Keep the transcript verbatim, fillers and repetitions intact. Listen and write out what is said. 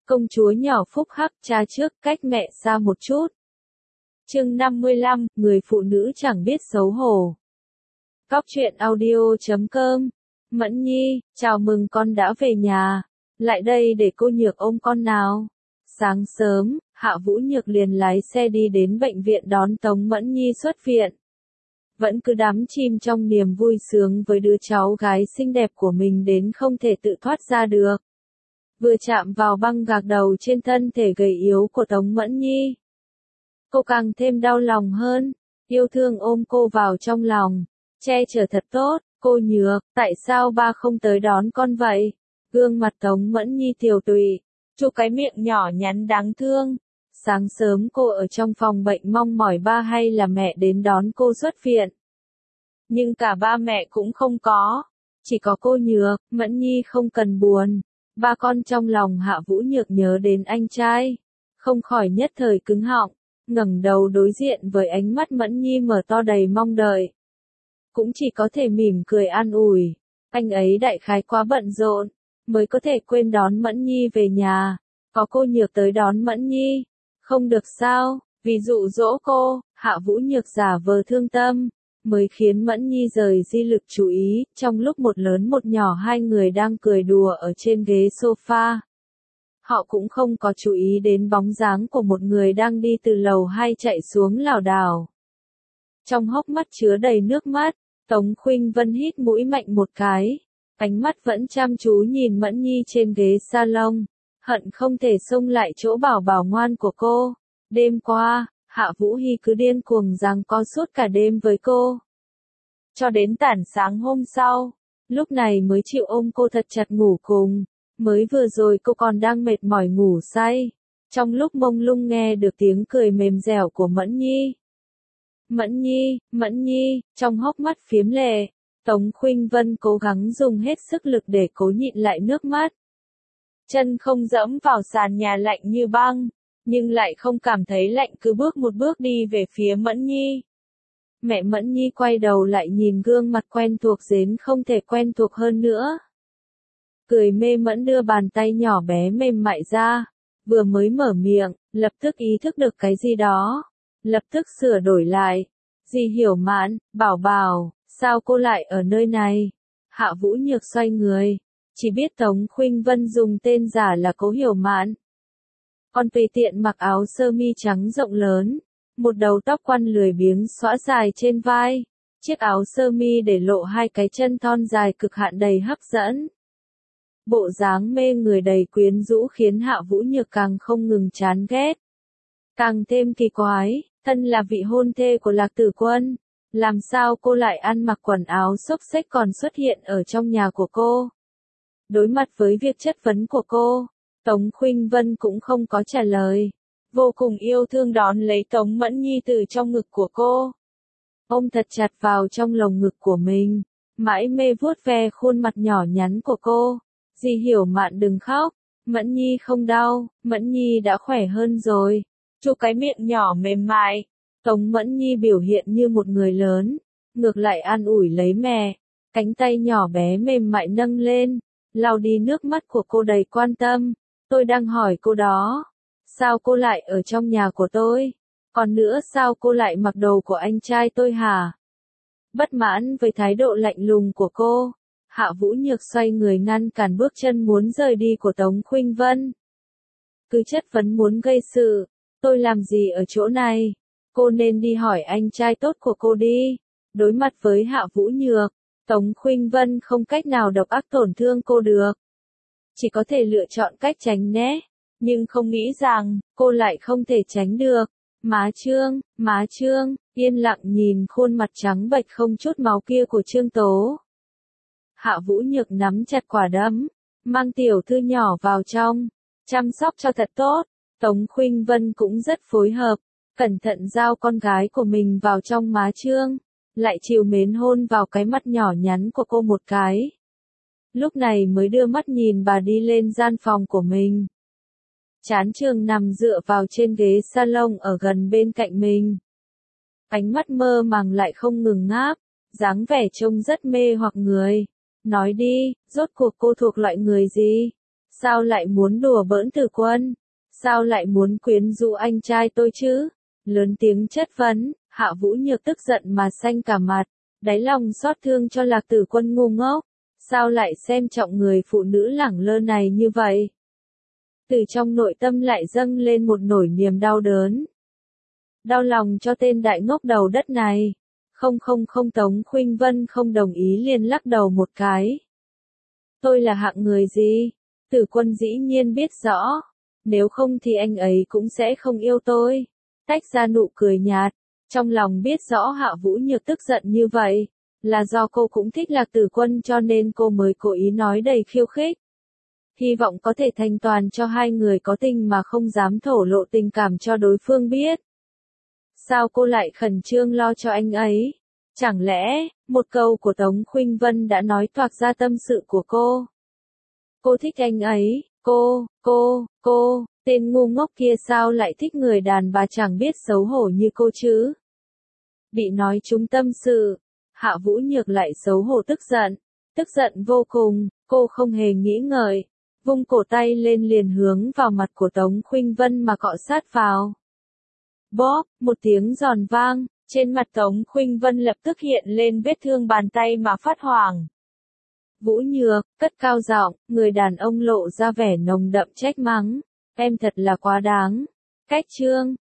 Công chúa nhỏ phúc hắc, cha trước, cách mẹ xa một chút. Chương năm mươi lăm, người phụ nữ chẳng biết xấu hổ. Cóc truyện audio chấm com. Mẫn Nhi, chào mừng con đã về nhà. Lại đây để cô Nhược ôm con nào. Sáng sớm, Hạ Vũ Nhược liền lái xe đi đến bệnh viện đón Tống Mẫn Nhi xuất viện. Vẫn cứ đắm chìm trong niềm vui sướng với đứa cháu gái xinh đẹp của mình đến không thể tự thoát ra được. Vừa chạm vào băng gạc đầu trên thân thể gầy yếu của Tống Mẫn Nhi, cô càng thêm đau lòng hơn, yêu thương ôm cô vào trong lòng, che chở thật tốt. Cô Nhược, tại sao ba không tới đón con vậy? Gương mặt Tống Mẫn Nhi tiều tụy, chu cái miệng nhỏ nhắn đáng thương. Sáng sớm cô ở trong phòng bệnh mong mỏi ba hay là mẹ đến đón cô xuất viện. Nhưng cả ba mẹ cũng không có, chỉ có cô Nhược. Mẫn Nhi không cần buồn. Ba con trong lòng Hạ Vũ Nhược nhớ đến anh trai, không khỏi nhất thời cứng họng, ngẩng đầu đối diện với ánh mắt Mẫn Nhi mở to đầy mong đợi. Cũng chỉ có thể mỉm cười an ủi, anh ấy đại khái quá bận rộn, mới có thể quên đón Mẫn Nhi về nhà. Có cô Nhược tới đón Mẫn Nhi, không được sao? Vì dụ dỗ cô, Hạ Vũ Nhược giả vờ thương tâm, mới khiến Mẫn Nhi rời di lực chú ý. Trong lúc một lớn một nhỏ hai người đang cười đùa ở trên ghế sofa, họ cũng không có chú ý đến bóng dáng của một người đang đi từ lầu hai chạy xuống lảo đảo. Trong hốc mắt chứa đầy nước mắt, Tống Khuynh Vân hít mũi mạnh một cái, ánh mắt vẫn chăm chú nhìn Mẫn Nhi trên ghế salon, hận không thể xông lại chỗ bảo bảo ngoan của cô. Đêm qua, Hạ Vũ Hy cứ điên cuồng giằng co suốt cả đêm với cô, cho đến tảng sáng hôm sau, lúc này mới chịu ôm cô thật chặt ngủ cùng. Mới vừa rồi cô còn đang mệt mỏi ngủ say, trong lúc mông lung nghe được tiếng cười mềm dẻo của Mẫn Nhi. Mẫn Nhi, Mẫn Nhi, trong hốc mắt phiếm lệ, Tống Khuynh Vân cố gắng dùng hết sức lực để cố nhịn lại nước mắt. Chân không dẫm vào sàn nhà lạnh như băng, nhưng lại không cảm thấy lạnh, cứ bước một bước đi về phía Mẫn Nhi. Mẹ Mẫn Nhi quay đầu lại nhìn gương mặt quen thuộc đến không thể quen thuộc hơn nữa. Cười mê mẫn đưa bàn tay nhỏ bé mềm mại ra, vừa mới mở miệng, lập tức ý thức được cái gì đó, lập tức sửa đổi lại. Dì Hiểu Mạn, bảo bảo, sao cô lại ở nơi này? Hạ Vũ Nhược xoay người, chỉ biết Tống Khuynh Vân dùng tên giả là Cố Hiểu Mạn. Con tùy tiện mặc áo sơ mi trắng rộng lớn, một đầu tóc quăn lười biếng xõa dài trên vai, chiếc áo sơ mi để lộ hai cái chân thon dài cực hạn đầy hấp dẫn. Bộ dáng mê người đầy quyến rũ khiến Hạ Vũ Nhược càng không ngừng chán ghét. Càng thêm kỳ quái, thân là vị hôn thê của Lạc Tử Quân, làm sao cô lại ăn mặc quần áo xốc xếch còn xuất hiện ở trong nhà của cô? Đối mặt với việc chất vấn của cô, Tống Khuynh Vân cũng không có trả lời, vô cùng yêu thương đón lấy Tống Mẫn Nhi từ trong ngực của cô, ôm thật chặt vào trong lồng ngực của mình, mãi mê vuốt ve khuôn mặt nhỏ nhắn của cô. Dì Hiểu Mạn đừng khóc, Mẫn Nhi không đau, Mẫn Nhi đã khỏe hơn rồi. Chu cái miệng nhỏ mềm mại, Tống Mẫn Nhi biểu hiện như một người lớn, ngược lại an ủi lấy mẹ, cánh tay nhỏ bé mềm mại nâng lên, lau đi nước mắt của cô đầy quan tâm. Tôi đang hỏi cô đó, sao cô lại ở trong nhà của tôi? Còn nữa, sao cô lại mặc đồ của anh trai tôi hả? Bất mãn với thái độ lạnh lùng của cô, Hạ Vũ Nhược xoay người ngăn cản bước chân muốn rời đi của Tống Khuynh Vân. Cứ chất vấn muốn gây sự, tôi làm gì ở chỗ này? Cô nên đi hỏi anh trai tốt của cô đi. Đối mặt với Hạ Vũ Nhược, Tống Khuynh Vân không cách nào độc ác tổn thương cô được, chỉ có thể lựa chọn cách tránh né, nhưng không nghĩ rằng, cô lại không thể tránh được. Má Trương, má Trương, yên lặng nhìn khuôn mặt trắng bệch không chút máu kia của Trương Tố. Hạ Vũ Nhược nắm chặt quả đấm, mang tiểu thư nhỏ vào trong, chăm sóc cho thật tốt. Tống Khuynh Vân cũng rất phối hợp, cẩn thận giao con gái của mình vào trong má Trương, lại trìu mến hôn vào cái mặt nhỏ nhắn của cô một cái. Lúc này mới đưa mắt nhìn bà đi lên gian phòng của mình. Chán Trường nằm dựa vào trên ghế salon ở gần bên cạnh mình. Ánh mắt mơ màng lại không ngừng ngáp, dáng vẻ trông rất mê hoặc người. Nói đi, rốt cuộc cô thuộc loại người gì? Sao lại muốn đùa bỡn Tử Quân? Sao lại muốn quyến rũ anh trai tôi chứ? Lớn tiếng chất vấn, Hạ Vũ Nhược tức giận mà xanh cả mặt, đáy lòng xót thương cho Lạc Tử Quân ngu ngốc. Sao lại xem trọng người phụ nữ lẳng lơ này như vậy? Từ trong nội tâm lại dâng lên một nỗi niềm đau đớn. Đau lòng cho tên đại ngốc đầu đất này. Không không không Tống Khuynh Vân không đồng ý liền lắc đầu một cái. Tôi là hạng người gì? Tử Quân dĩ nhiên biết rõ. Nếu không thì anh ấy cũng sẽ không yêu tôi. Tách ra nụ cười nhạt. Trong lòng biết rõ Hạ Vũ Nhược tức giận như vậy. Là do cô cũng thích Lạc Tử Quân cho nên cô mới cố ý nói đầy khiêu khích. Hy vọng có thể thanh toàn cho hai người có tình mà không dám thổ lộ tình cảm cho đối phương biết. Sao cô lại khẩn trương lo cho anh ấy? Chẳng lẽ, một câu của Tống Khuynh Vân đã nói toạc ra tâm sự của cô? Cô thích anh ấy, cô, cô, cô, tên ngu ngốc kia sao lại thích người đàn bà chẳng biết xấu hổ như cô chứ? Bị nói trúng tâm sự, Hạ Vũ Nhược lại xấu hổ tức giận, tức giận vô cùng, cô không hề nghĩ ngợi, vung cổ tay lên liền hướng vào mặt của Tống Khuynh Vân mà cọ sát vào. Bóp, một tiếng giòn vang, trên mặt Tống Khuynh Vân lập tức hiện lên vết thương bàn tay mà phát hoảng. Vũ Nhược, cất cao giọng, người đàn ông lộ ra vẻ nồng đậm trách mắng, em thật là quá đáng. Cách chương,